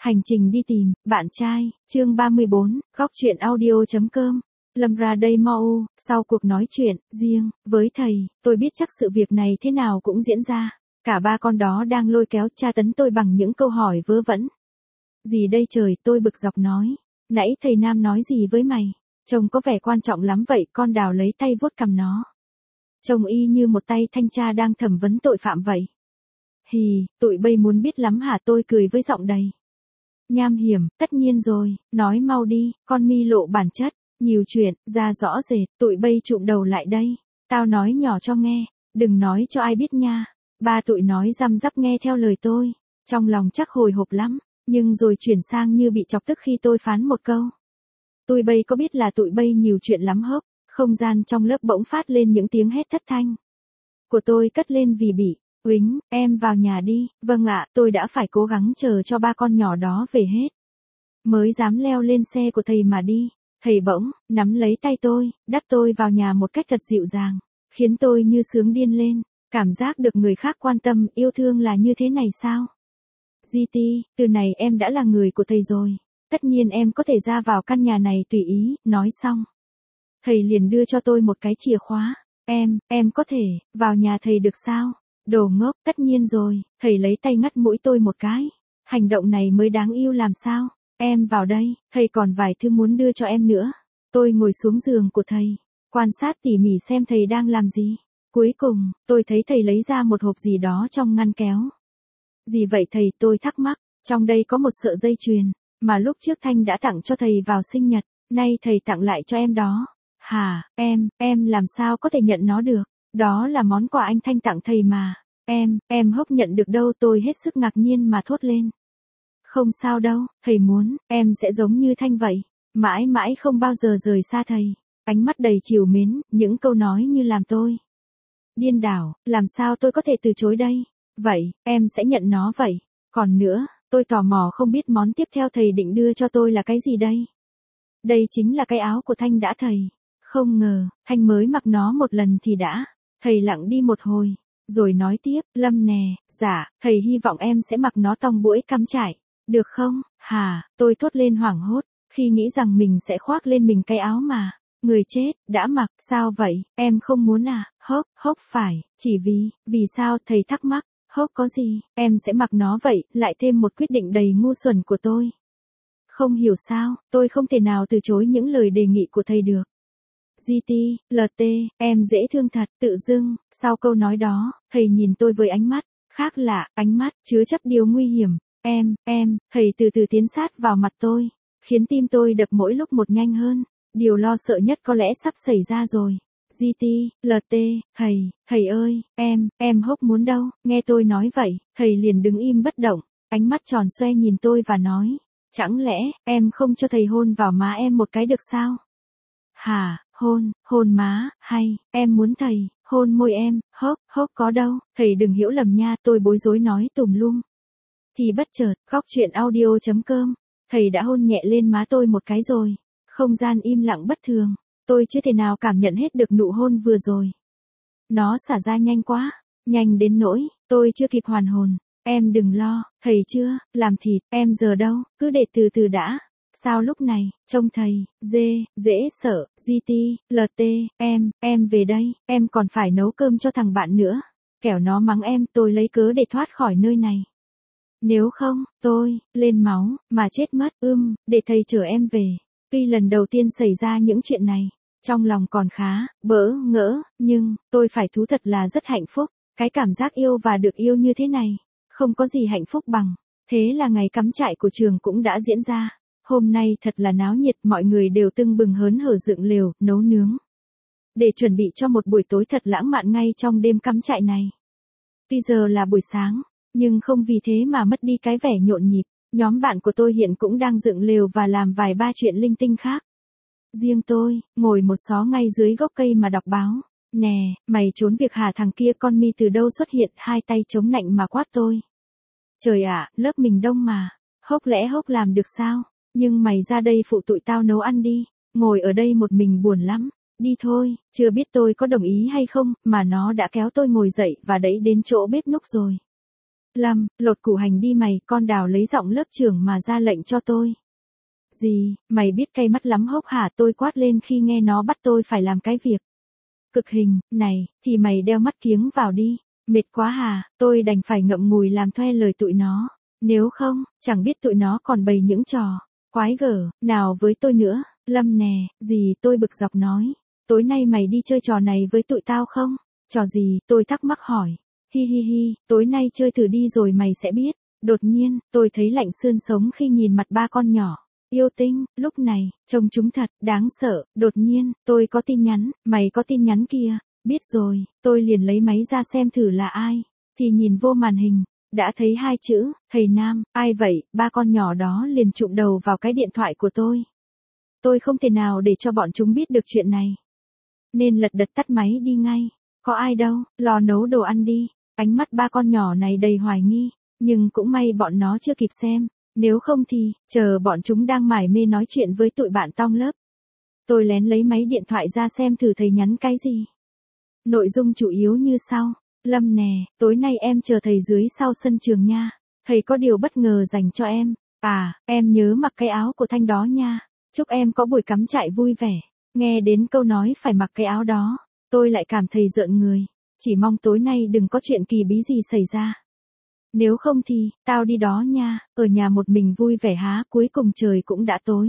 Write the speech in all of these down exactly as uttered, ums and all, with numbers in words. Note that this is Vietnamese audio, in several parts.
Hành trình đi tìm, bạn trai, chương ba mươi bốn, góc chuyện audio.com. Lâm ra đây mau, sau cuộc nói chuyện, riêng, với thầy, tôi biết chắc sự việc này thế nào cũng diễn ra. Cả ba con đó đang lôi kéo tra tấn tôi bằng những câu hỏi vớ vẩn. Gì đây trời, tôi bực dọc nói. Nãy thầy Nam nói gì với mày? Trông có vẻ quan trọng lắm vậy, con Đào lấy tay vuốt cằm nó. Trông y như một tay thanh tra đang thẩm vấn tội phạm vậy. Hì, tụi bây muốn biết lắm hả, tôi cười với giọng đầy nham hiểm, tất nhiên rồi, nói mau đi, con mi lộ bản chất, nhiều chuyện, ra rõ rệt, tụi bây trụm đầu lại đây, tao nói nhỏ cho nghe, đừng nói cho ai biết nha. Ba tụi nói răm rắp nghe theo lời tôi, trong lòng chắc hồi hộp lắm, nhưng rồi chuyển sang như bị chọc tức khi tôi phán một câu. Tụi bây có biết là tụi bây nhiều chuyện lắm hớp, không gian trong lớp bỗng phát lên những tiếng hét thất thanh. Của tôi cất lên vì bị Uýnh, em vào nhà đi, vâng ạ, tôi đã phải cố gắng chờ cho ba con nhỏ đó về hết. Mới dám leo lên xe của thầy mà đi, thầy bỗng, nắm lấy tay tôi, dắt tôi vào nhà một cách thật dịu dàng, khiến tôi như sướng điên lên, cảm giác được người khác quan tâm, yêu thương là như thế này sao? giê tê, từ này em đã là người của thầy rồi, tất nhiên em có thể ra vào căn nhà này tùy ý, nói xong. Thầy liền đưa cho tôi một cái chìa khóa, em, em có thể, vào nhà thầy được sao? Đồ ngốc, tất nhiên rồi, thầy lấy tay ngắt mũi tôi một cái. Hành động này mới đáng yêu làm sao? Em vào đây, thầy còn vài thứ muốn đưa cho em nữa. Tôi ngồi xuống giường của thầy, quan sát tỉ mỉ xem thầy đang làm gì. Cuối cùng, tôi thấy thầy lấy ra một hộp gì đó trong ngăn kéo. Gì vậy thầy, tôi thắc mắc, trong đây có một sợi dây chuyền, mà lúc trước Thanh đã tặng cho thầy vào sinh nhật, nay thầy tặng lại cho em đó. Hả, em, em làm sao có thể nhận nó được? Đó là món quà anh Thanh tặng thầy mà. Em, em hốc nhận được đâu, tôi hết sức ngạc nhiên mà thốt lên. Không sao đâu, thầy muốn, em sẽ giống như Thanh vậy. Mãi mãi không bao giờ rời xa thầy. Ánh mắt đầy trìu mến, những câu nói như làm tôi điên đảo, làm sao tôi có thể từ chối đây? Vậy, em sẽ nhận nó vậy. Còn nữa, tôi tò mò không biết món tiếp theo thầy định đưa cho tôi là cái gì đây? Đây chính là cái áo của Thanh đã thầy. Không ngờ, Thanh mới mặc nó một lần thì đã. Thầy lặng đi một hồi, rồi nói tiếp, Lâm nè, dạ, thầy hy vọng em sẽ mặc nó tong buổi cắm trại, được không? Hà, tôi thốt lên hoảng hốt, khi nghĩ rằng mình sẽ khoác lên mình cái áo mà, người chết, đã mặc, sao vậy, em không muốn à? Hốc, hốc phải, chỉ vì, vì sao, thầy thắc mắc, hốc có gì, em sẽ mặc nó vậy, lại thêm một quyết định đầy ngu xuẩn của tôi. Không hiểu sao, tôi không thể nào từ chối những lời đề nghị của thầy được. giê tê, lờ tê, em dễ thương thật, tự dưng, sau câu nói đó, thầy nhìn tôi với ánh mắt khác lạ, ánh mắt chứa chấp điều nguy hiểm. Em, em, thầy từ từ tiến sát vào mặt tôi, khiến tim tôi đập mỗi lúc một nhanh hơn. Điều lo sợ nhất có lẽ sắp xảy ra rồi. giê tê, lờ tê, thầy, thầy ơi, em, em hốc muốn đâu, nghe tôi nói vậy, thầy liền đứng im bất động, ánh mắt tròn xoe nhìn tôi và nói, chẳng lẽ, em không cho thầy hôn vào má em một cái được sao? Hả, hôn, hôn má, hay, em muốn thầy, hôn môi em, hốc, hốc có đâu, thầy đừng hiểu lầm nha, tôi bối rối nói tùm lum. Thì bất chợt, góc chuyện audio.com, thầy đã hôn nhẹ lên má tôi một cái rồi, không gian im lặng bất thường, tôi chưa thể nào cảm nhận hết được nụ hôn vừa rồi. Nó xả ra nhanh quá, nhanh đến nỗi, tôi chưa kịp hoàn hồn, em đừng lo, thầy chưa, làm thịt, em giờ đâu, cứ để từ từ đã. Sao lúc này, trông thầy, dê, dễ sợ, giê tê, lờ tê, em, em về đây, em còn phải nấu cơm cho thằng bạn nữa. Kẻo nó mắng em, tôi lấy cớ để thoát khỏi nơi này. Nếu không, tôi, lên máu, mà chết mất, ưm, để thầy chở em về. Tuy lần đầu tiên xảy ra những chuyện này, trong lòng còn khá, bỡ ngỡ, nhưng, tôi phải thú thật là rất hạnh phúc. Cái cảm giác yêu và được yêu như thế này, không có gì hạnh phúc bằng. Thế là ngày cắm trại của trường cũng đã diễn ra. Hôm nay thật là náo nhiệt, mọi người đều tưng bừng hớn hở dựng lều, nấu nướng. Để chuẩn bị cho một buổi tối thật lãng mạn ngay trong đêm cắm trại này. Tuy giờ là buổi sáng, nhưng không vì thế mà mất đi cái vẻ nhộn nhịp. Nhóm bạn của tôi hiện cũng đang dựng lều và làm vài ba chuyện linh tinh khác. Riêng tôi, ngồi một xó ngay dưới gốc cây mà đọc báo. Nè, mày trốn việc hả, thằng kia con mi từ đâu xuất hiện, hai tay chống nạnh mà quát tôi. Trời ạ, lớp mình đông mà. Hốc lẽ hốc làm được sao? Nhưng mày ra đây phụ tụi tao nấu ăn đi, ngồi ở đây một mình buồn lắm, đi thôi, chưa biết tôi có đồng ý hay không, mà nó đã kéo tôi ngồi dậy và đẩy đến chỗ bếp núc rồi. Lâm, lột củ hành đi mày, con Đào lấy giọng lớp trưởng mà ra lệnh cho tôi. Gì, mày biết cay mắt lắm hốc hả, tôi quát lên khi nghe nó bắt tôi phải làm cái việc cực hình này, thì mày đeo mắt kiếng vào đi. Mệt quá hà, tôi đành phải ngậm ngùi làm theo lời tụi nó. Nếu không, chẳng biết tụi nó còn bày những trò quái gở nào với tôi nữa. Lâm nè, gì, tôi bực dọc nói. Tối nay mày đi chơi trò này với tụi tao không? Trò gì, tôi thắc mắc hỏi. Hi hi hi, tối nay chơi thử đi rồi mày sẽ biết. Đột nhiên, tôi thấy lạnh xương sống khi nhìn mặt ba con nhỏ yêu tinh, lúc này, trông chúng thật đáng sợ. Đột nhiên, tôi có tin nhắn, mày có tin nhắn kia. Biết rồi, tôi liền lấy máy ra xem thử là ai. Thì nhìn vô màn hình, đã thấy hai chữ, thầy Nam. Ai vậy? Ba con nhỏ đó liền chụm đầu vào cái điện thoại của tôi. Tôi không thể nào để cho bọn chúng biết được chuyện này, nên lật đật tắt máy đi ngay. Có ai đâu, lo nấu đồ ăn đi. Ánh mắt ba con nhỏ này đầy hoài nghi, nhưng cũng may bọn nó chưa kịp xem. Nếu không thì, chờ bọn chúng đang mải mê nói chuyện với tụi bạn trong lớp. Tôi lén lấy máy điện thoại ra xem thử thầy nhắn cái gì. Nội dung chủ yếu như sau. Lâm nè, tối nay em chờ thầy dưới sau sân trường nha. Thầy có điều bất ngờ dành cho em. À, em nhớ mặc cái áo của Thanh đó nha. Chúc em có buổi cắm trại vui vẻ. Nghe đến câu nói phải mặc cái áo đó, tôi lại cảm thấy rợn người. Chỉ mong tối nay đừng có chuyện kỳ bí gì xảy ra. Nếu không thì, tao đi đó nha. Ở nhà một mình vui vẻ há, cuối cùng trời cũng đã tối.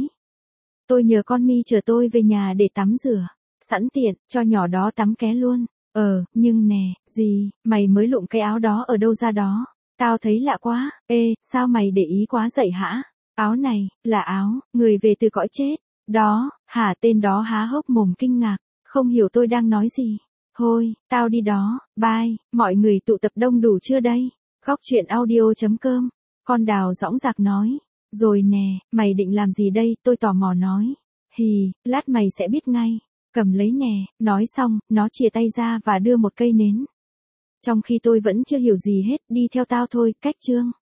Tôi nhờ con Mi chở tôi về nhà để tắm rửa. Sẵn tiện, cho nhỏ đó tắm ké luôn. Ờ, nhưng nè, gì, mày mới lụm cái áo đó ở đâu ra đó? Tao thấy lạ quá. Ê, sao mày để ý quá vậy hả? Áo này, là áo, người về từ cõi chết. Đó, hả? Tên đó há hốc mồm kinh ngạc, không hiểu tôi đang nói gì. Thôi, tao đi đó, bye. Mọi người tụ tập đông đủ chưa đây? Góc chuyện audio chấm com. Con Đào dõng dạc nói. Rồi nè, mày định làm gì đây? Tôi tò mò nói. Hì, lát mày sẽ biết ngay. Cầm lấy nè. Nói xong, nó chìa tay ra và đưa một cây nến. Trong khi tôi vẫn chưa hiểu gì hết, đi theo tao thôi. Cách chương.